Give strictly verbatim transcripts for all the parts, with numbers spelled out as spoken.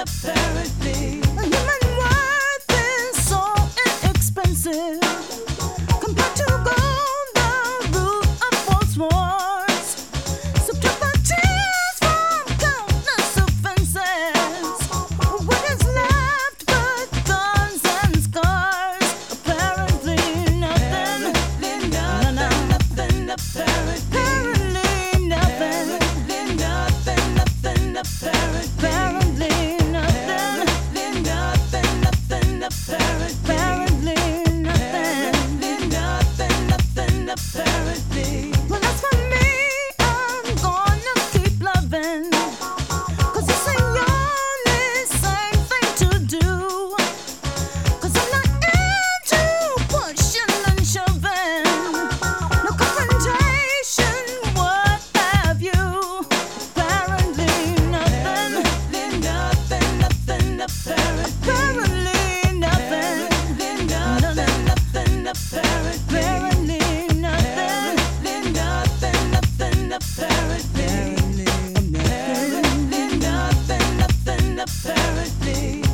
apparently. Human worth is so inexpensive compared to gold, the root of false wars. Subtract the tears from countless offenses. What is left but guns and scars? Apparently nothing. Apparently nothing. Nothing. Apparently. Apparently nothing. Apparently nothing. Nothing. Apparently. Apparently nothing. Apparently nothing. Nothing. Apparently. Apparently nothing. Nothing. Nothing. Apparently. Well, as for me, I'm gonna keep loving. 'Cause it's the only sane thing to do. 'Cause I'm not into pushing and shoving. No confrontation, what have you? Apparently nothing. Apparently nothing. Nothing. Apparently. Apparently nothing. Apparently nothing. Nothing. Apparently. Apparently nothing. Apparently nothing. Nothing. Apparently. Apparently nothing. Nothing. Apparently.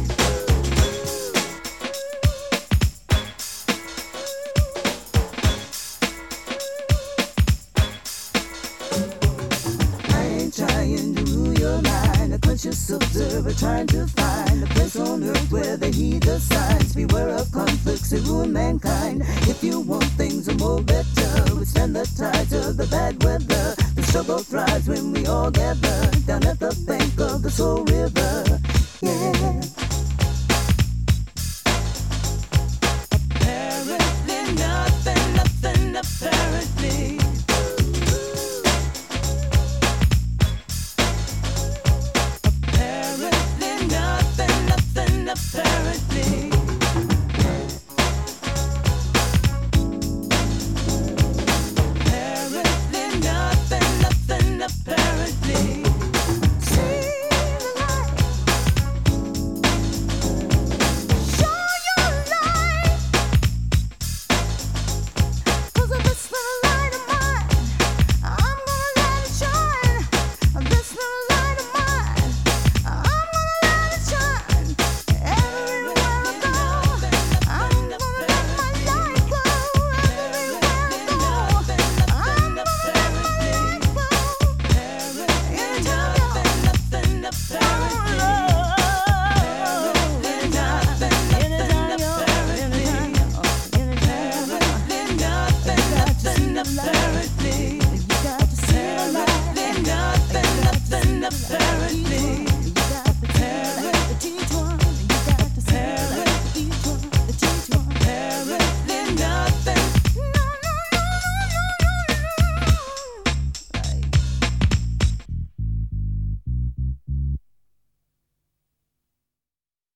I ain't trying to rule your mind, a conscious observer trying to find a place on earth where they heed the signs. Beware of conflicts that ruin mankind. If you want things a more better, withstand the tides of the bad weather. The struggle thrives when we all gather down at the bank of the Soul River. Yeah. Apparently nothing, nothing, apparently. Apparently nothing, nothing, apparently.